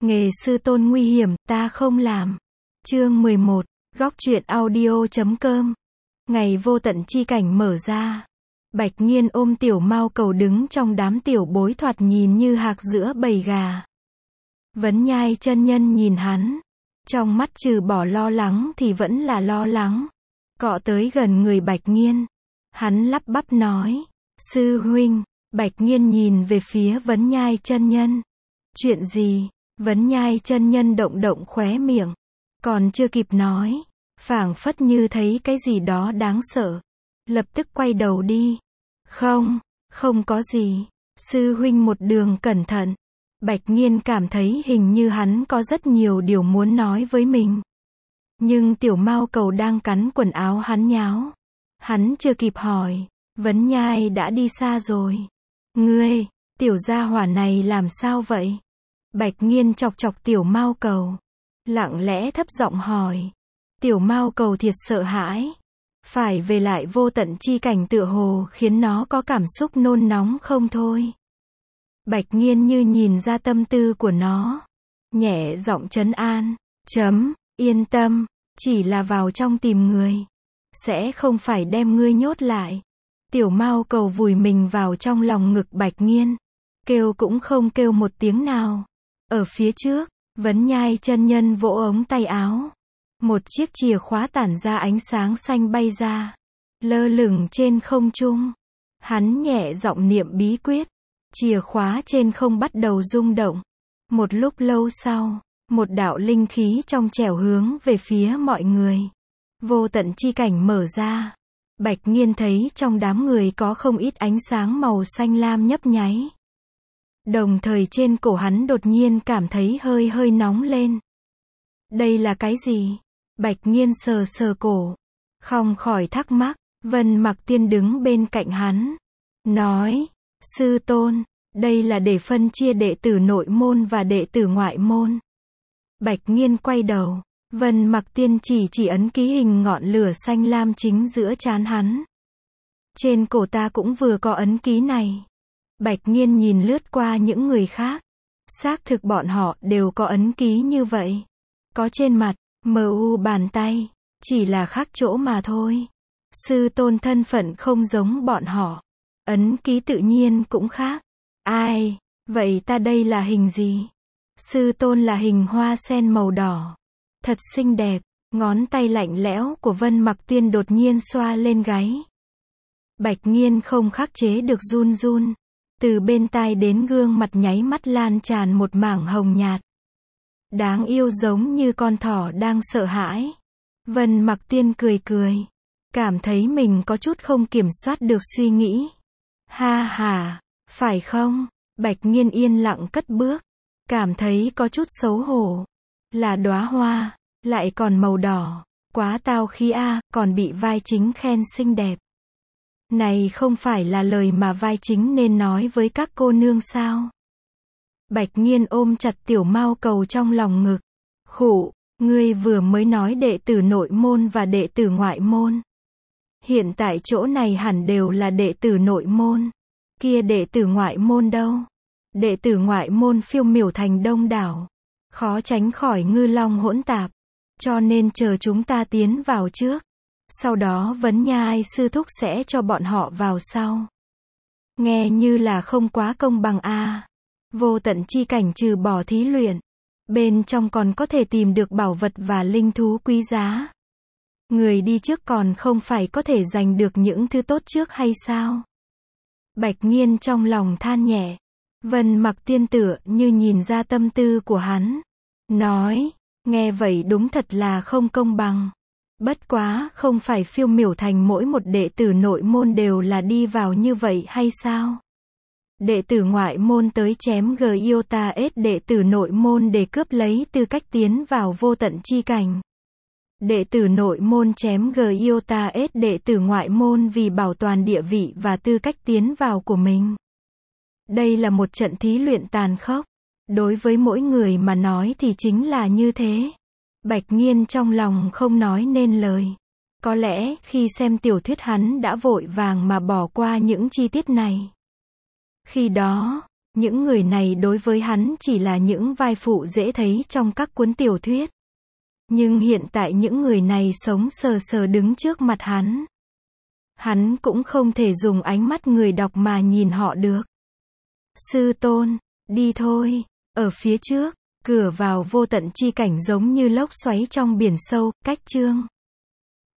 Nghề sư tôn nguy hiểm, ta không làm. Chương 11, góc truyện audio.com. Ngày vô tận chi cảnh mở ra. Bạch Nghiên ôm tiểu mao cầu đứng trong đám tiểu bối thoạt nhìn như hạc giữa bầy gà. Vấn Nhai chân nhân nhìn hắn. Trong mắt trừ bỏ lo lắng thì vẫn là lo lắng. Cọ tới gần người Bạch Nghiên. Hắn lắp bắp nói. Sư huynh. Bạch Nghiên nhìn về phía Vấn Nhai chân nhân. Chuyện gì? Vấn Nhai chân nhân động động khóe miệng. Còn chưa kịp nói. Phảng phất như thấy cái gì đó đáng sợ. Lập tức quay đầu đi. Không có gì. Sư huynh một đường cẩn thận. Bạch Nghiên cảm thấy hình như hắn có rất nhiều điều muốn nói với mình. Nhưng tiểu mao cầu đang cắn quần áo hắn nháo. Hắn chưa kịp hỏi. Vấn Nhai đã đi xa rồi. Ngươi, tiểu gia hỏa này làm sao vậy? Bạch Nghiên chọc chọc tiểu mao cầu. Lặng lẽ thấp giọng hỏi. Tiểu mao cầu thiệt sợ hãi. Phải về lại vô tận chi cảnh tựa hồ khiến nó có cảm xúc nôn nóng không thôi. Bạch Nghiên như nhìn ra tâm tư của nó. Nhẹ giọng trấn an. Yên tâm. Chỉ là vào trong tìm người. Sẽ không phải đem ngươi nhốt lại. Tiểu mao cầu vùi mình vào trong lòng ngực Bạch Nghiên. Kêu cũng không kêu một tiếng nào. Ở phía trước, Vấn Nhai chân nhân vỗ ống tay áo. Một chiếc chìa khóa tản ra ánh sáng xanh bay ra. Lơ lửng trên không trung. Hắn nhẹ giọng niệm bí quyết. Chìa khóa trên không bắt đầu rung động. Một lúc lâu sau, một đạo linh khí trong trẻo hướng về phía mọi người. Vô tận chi cảnh mở ra. Bạch Nghiên thấy trong đám người có không ít ánh sáng màu xanh lam nhấp nháy. Đồng thời trên cổ hắn đột nhiên cảm thấy hơi nóng lên. Đây là cái gì? Bạch Nghiên sờ sờ cổ. Không khỏi thắc mắc. Vân Mặc Tiên đứng bên cạnh hắn. Nói. Sư tôn, đây là để phân chia đệ tử nội môn và đệ tử ngoại môn. Bạch Nghiên quay đầu. Vân Mặc Tiên chỉ ấn ký hình ngọn lửa xanh lam chính giữa trán hắn. Trên cổ ta cũng vừa có ấn ký này. Bạch Nghiên nhìn lướt qua những người khác. Xác thực bọn họ đều có ấn ký như vậy. Có trên mặt, bàn tay. Chỉ là khác chỗ mà thôi. Sư tôn thân phận không giống bọn họ. Ấn ký tự nhiên cũng khác. Ai? Vậy ta đây là hình gì? Sư tôn là hình hoa sen màu đỏ. Thật xinh đẹp. Ngón tay lạnh lẽo của Vân Mặc Tiên đột nhiên xoa lên gáy. Bạch Nghiên không khắc chế được run. Từ bên tai đến gương mặt nháy mắt lan tràn một mảng hồng nhạt. Đáng yêu giống như con thỏ đang sợ hãi. Vân Mặc Tiên cười. Cảm thấy mình có chút không kiểm soát được suy nghĩ. Ha, phải không? Bạch Nghiên yên lặng cất bước. Cảm thấy có chút xấu hổ. Là đóa hoa, lại còn màu đỏ. Quá tao khí a, còn bị vai chính khen xinh đẹp. Này không phải là lời mà vai chính nên nói với các cô nương sao? Bạch Nghiên ôm chặt tiểu mao cầu trong lòng ngực. Khụ, ngươi vừa mới nói đệ tử nội môn và đệ tử ngoại môn. Hiện tại chỗ này hẳn đều là đệ tử nội môn. Kia đệ tử ngoại môn đâu? Đệ tử ngoại môn phiêu miểu thành đông đảo. Khó tránh khỏi ngư long hỗn tạp. Cho nên chờ chúng ta tiến vào trước. Sau đó Vấn Nhai sư thúc sẽ cho bọn họ vào sau. Nghe như là không quá công bằng a. Vô tận chi cảnh trừ bỏ thí luyện. Bên trong còn có thể tìm được bảo vật và linh thú quý giá. Người đi trước còn không phải có thể giành được những thứ tốt trước hay sao? Bạch Nghiên trong lòng than nhẹ. Vân Mặc Tiên tựa như nhìn ra tâm tư của hắn. Nói, nghe vậy đúng thật là không công bằng. Bất quá, không phải phiêu miểu thành mỗi một đệ tử nội môn đều là đi vào như vậy hay sao? Đệ tử ngoại môn tới chém Gyota S đệ tử nội môn để cướp lấy tư cách tiến vào vô tận chi cảnh. Đệ tử nội môn chém Gyota S đệ tử ngoại môn vì bảo toàn địa vị và tư cách tiến vào của mình. Đây là một trận thí luyện tàn khốc. Đối với mỗi người mà nói thì chính là như thế. Bạch Nghiên trong lòng không nói nên lời. Có lẽ khi xem tiểu thuyết hắn đã vội vàng mà bỏ qua những chi tiết này. Khi đó, Những người này đối với hắn chỉ là những vai phụ dễ thấy trong các cuốn tiểu thuyết. Nhưng hiện tại những người này sống sờ sờ đứng trước mặt hắn. Hắn cũng không thể dùng ánh mắt người đọc mà nhìn họ được. Sư tôn, đi thôi. Ở phía trước, cửa vào vô tận chi cảnh giống như lốc xoáy trong biển sâu, cách chương